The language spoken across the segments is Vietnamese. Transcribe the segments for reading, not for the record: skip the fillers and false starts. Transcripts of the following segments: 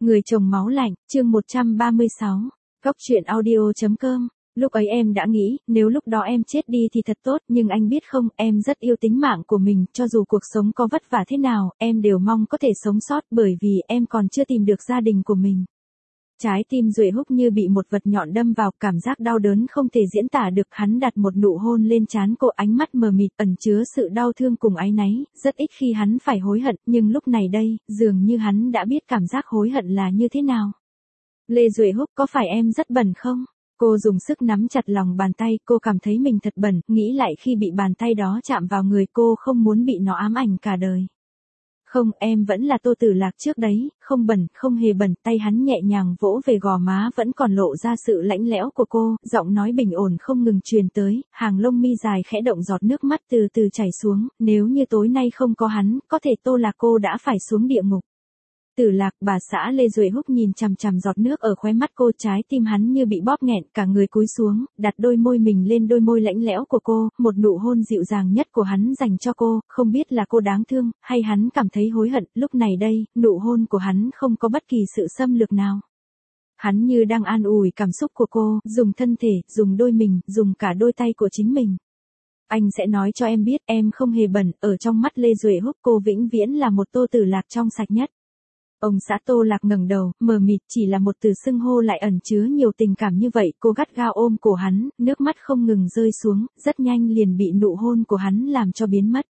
Người chồng máu lạnh, chương 136. Góc truyện audio.com. Lúc ấy em đã nghĩ, nếu lúc đó em chết đi thì thật tốt, nhưng anh biết không, em rất yêu tính mạng của mình, cho dù cuộc sống có vất vả thế nào, em đều mong có thể sống sót, bởi vì em còn chưa tìm được gia đình của mình. Trái tim Duệ Húc như bị một vật nhọn đâm vào, cảm giác đau đớn không thể diễn tả được. Hắn đặt một nụ hôn lên trán cô, ánh mắt mờ mịt ẩn chứa sự đau thương cùng áy náy. Rất ít khi hắn phải hối hận, nhưng lúc này đây, dường như hắn đã biết cảm giác hối hận là như thế nào. Lê Duệ Húc, có phải em rất bẩn không? Cô dùng sức nắm chặt lòng bàn tay, cô cảm thấy mình thật bẩn, nghĩ lại khi bị bàn tay đó chạm vào người cô không muốn bị nó ám ảnh cả đời. Không, em vẫn là Tô Tử Lạc trước đấy, không bẩn, không hề bẩn. Tay hắn nhẹ nhàng vỗ về gò má vẫn còn lộ ra sự lạnh lẽo của cô, giọng nói bình ổn không ngừng truyền tới, hàng lông mi dài khẽ động, giọt nước mắt từ từ chảy xuống. Nếu như tối nay không có hắn, có thể Tô Lạc cô đã phải xuống địa ngục. Tử Lạc, bà xã Lê Duệ Húc nhìn chằm chằm giọt nước ở khóe mắt cô, trái tim hắn như bị bóp nghẹn, cả người cúi xuống, đặt đôi môi mình lên đôi môi lạnh lẽo của cô, một nụ hôn dịu dàng nhất của hắn dành cho cô, không biết là cô đáng thương, hay hắn cảm thấy hối hận. Lúc này đây, nụ hôn của hắn không có bất kỳ sự xâm lược nào. Hắn như đang an ủi cảm xúc của cô, dùng thân thể, dùng đôi mình, dùng cả đôi tay của chính mình. Anh sẽ nói cho em biết, em không hề bẩn, ở trong mắt Lê Duệ Húc cô vĩnh viễn là một Tô Tử Lạc trong sạch nhất. Ông xã Tô Lạc ngẩng đầu, mờ mịt, chỉ là một từ xưng hô lại ẩn chứa nhiều tình cảm như vậy. Cô gắt gao ôm cổ hắn, nước mắt không ngừng rơi xuống, rất nhanh liền bị nụ hôn của hắn làm cho biến mất.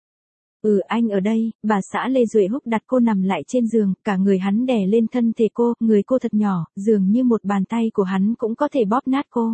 Anh ở đây. Bà xã Lê Duệ Húc đặt cô nằm lại trên giường, cả người hắn đè lên thân thể cô, người cô thật nhỏ, dường như một bàn tay của hắn cũng có thể bóp nát cô.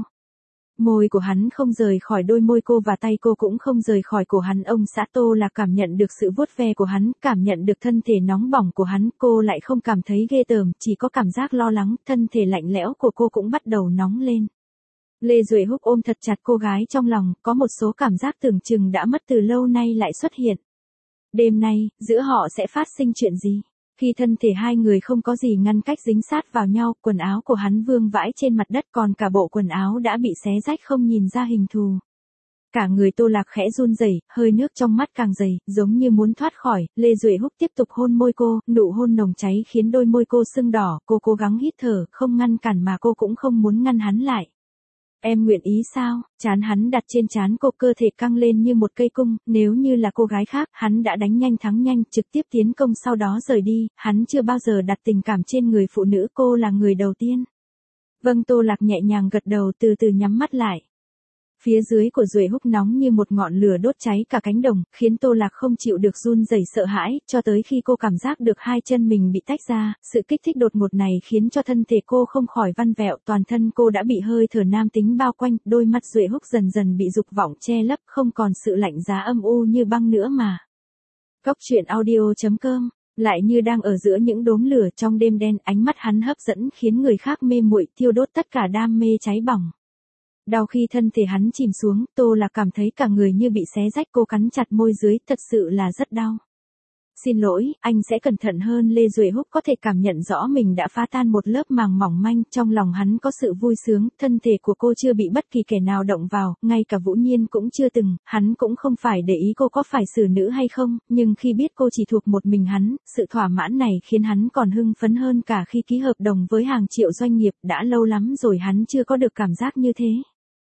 Môi của hắn không rời khỏi đôi môi cô và tay cô cũng không rời khỏi cổ hắn. Ông xã Tô Lạc cảm nhận được sự vuốt ve của hắn, cảm nhận được thân thể nóng bỏng của hắn, cô lại không cảm thấy ghê tởm, chỉ có cảm giác lo lắng, thân thể lạnh lẽo của cô cũng bắt đầu nóng lên. Lê Duệ Húc ôm thật chặt cô gái trong lòng, có một số cảm giác tưởng chừng đã mất từ lâu nay lại xuất hiện. Đêm nay, giữa họ sẽ phát sinh chuyện gì? Khi thân thể hai người không có gì ngăn cách dính sát vào nhau, quần áo của hắn vương vãi trên mặt đất, còn cả bộ quần áo đã bị xé rách không nhìn ra hình thù. Cả người Tô Lạc khẽ run rẩy, hơi nước trong mắt càng dày, giống như muốn thoát khỏi. Lê Duệ Húc tiếp tục hôn môi cô, nụ hôn nồng cháy khiến đôi môi cô sưng đỏ, cô cố gắng hít thở, không ngăn cản mà cô cũng không muốn ngăn hắn lại. Em nguyện ý sao? Trán hắn đặt trên trán cô, cơ thể căng lên như một cây cung, nếu như là cô gái khác, hắn đã đánh nhanh thắng nhanh, trực tiếp tiến công sau đó rời đi, hắn chưa bao giờ đặt tình cảm trên người phụ nữ, cô là người đầu tiên. Vâng. Tô Lạc nhẹ nhàng gật đầu, từ từ nhắm mắt lại. Phía dưới của Duệ Húc nóng như một ngọn lửa đốt cháy cả cánh đồng, khiến Tô Lạc không chịu được run rẩy sợ hãi, cho tới khi cô cảm giác được hai chân mình bị tách ra, sự kích thích đột ngột này khiến cho thân thể cô không khỏi vặn vẹo, toàn thân cô đã bị hơi thở nam tính bao quanh, đôi mắt Duệ Húc dần dần bị dục vọng che lấp, không còn sự lạnh giá âm u như băng nữa mà. Góc truyện audio.com. Lại như đang ở giữa những đốm lửa trong đêm đen, ánh mắt hắn hấp dẫn khiến người khác mê muội, thiêu đốt tất cả đam mê cháy bỏng. Đau khi thân thể hắn chìm xuống, Tô Lạc cảm thấy cả người như bị xé rách, cô cắn chặt môi dưới, thật sự là rất đau. Xin lỗi, anh sẽ cẩn thận hơn. Lê Duệ Húc có thể cảm nhận rõ mình đã phá tan một lớp màng mỏng manh, trong lòng hắn có sự vui sướng, thân thể của cô chưa bị bất kỳ kẻ nào động vào, ngay cả Vũ Nhiên cũng chưa từng, hắn cũng không phải để ý cô có phải xử nữ hay không, nhưng khi biết cô chỉ thuộc một mình hắn, sự thỏa mãn này khiến hắn còn hưng phấn hơn cả khi ký hợp đồng với hàng triệu doanh nghiệp, đã lâu lắm rồi hắn chưa có được cảm giác như thế.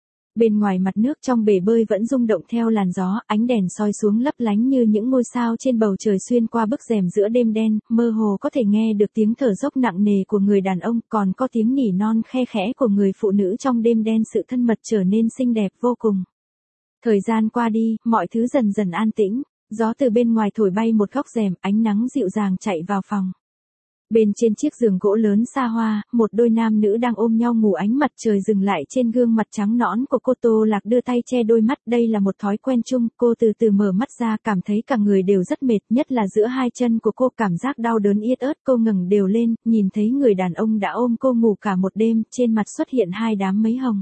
Bên ngoài mặt nước trong bể bơi vẫn rung động theo làn gió, ánh đèn soi xuống lấp lánh như những ngôi sao trên bầu trời. Xuyên qua bức rèm giữa đêm đen, mơ hồ có thể nghe được tiếng thở dốc nặng nề của người đàn ông, còn có tiếng nỉ non khe khẽ của người phụ nữ trong đêm đen. Sự thân mật trở nên xinh đẹp vô cùng. Thời gian qua đi, mọi thứ dần dần an tĩnh, gió từ bên ngoài thổi bay một góc rèm, ánh nắng dịu dàng chạy vào phòng. Bên trên chiếc giường gỗ lớn xa hoa, một đôi nam nữ đang ôm nhau ngủ, ánh mặt trời dừng lại trên gương mặt trắng nõn của cô. Tô Lạc đưa tay che đôi mắt, đây là một thói quen chung, cô từ từ mở mắt ra, cảm thấy cả người đều rất mệt, nhất là giữa hai chân của cô, cảm giác đau đớn yết ớt. Cô ngẩng đều lên, nhìn thấy người đàn ông đã ôm cô ngủ cả một đêm, trên mặt xuất hiện hai đám mấy hồng.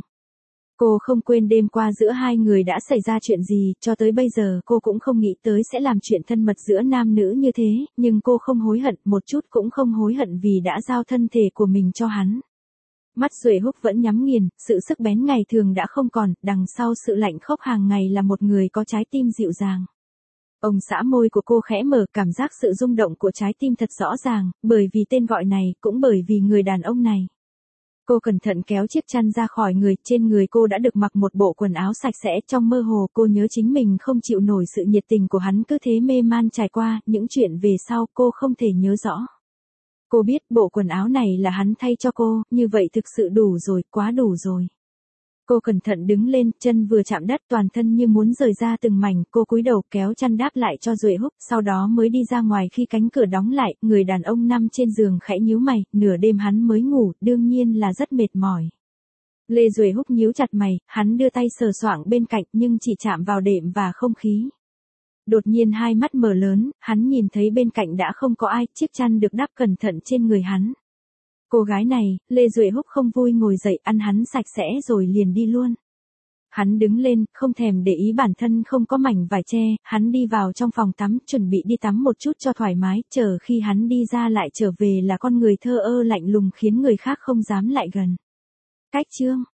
Cô không quên đêm qua giữa hai người đã xảy ra chuyện gì, cho tới bây giờ cô cũng không nghĩ tới sẽ làm chuyện thân mật giữa nam nữ như thế, nhưng cô không hối hận, một chút cũng không hối hận vì đã giao thân thể của mình cho hắn. Mắt Duệ Húc vẫn nhắm nghiền, sự sắc bén ngày thường đã không còn, đằng sau sự lạnh khốc hàng ngày là một người có trái tim dịu dàng. Ông xã môi của cô khẽ mở, cảm giác sự rung động của trái tim thật rõ ràng, bởi vì tên gọi này, cũng bởi vì người đàn ông này. Cô cẩn thận kéo chiếc chăn ra khỏi người, trên người cô đã được mặc một bộ quần áo sạch sẽ, trong mơ hồ cô nhớ chính mình không chịu nổi sự nhiệt tình của hắn cứ thế mê man trải qua, những chuyện về sau cô không thể nhớ rõ. Cô biết bộ quần áo này là hắn thay cho cô, như vậy thực sự đủ rồi, quá đủ rồi. Cô cẩn thận đứng lên, chân vừa chạm đất toàn thân như muốn rời ra từng mảnh, cô cúi đầu kéo chăn đáp lại cho Duệ Húc, sau đó mới đi ra ngoài khi cánh cửa đóng lại, người đàn ông nằm trên giường khẽ nhíu mày, nửa đêm hắn mới ngủ, đương nhiên là rất mệt mỏi. Lê Duệ Húc nhíu chặt mày, hắn đưa tay sờ soạng bên cạnh nhưng chỉ chạm vào đệm và không khí. Đột nhiên hai mắt mở lớn, hắn nhìn thấy bên cạnh đã không có ai, chiếc chăn được đắp cẩn thận trên người hắn. Cô gái này, Lê Duệ Húc không vui ngồi dậy ăn hắn sạch sẽ rồi liền đi luôn. Hắn đứng lên, không thèm để ý bản thân không có mảnh vải che, hắn đi vào trong phòng tắm, chuẩn bị đi tắm một chút cho thoải mái, chờ khi hắn đi ra lại trở về là con người thơ ơ lạnh lùng khiến người khác không dám lại gần. Cách chương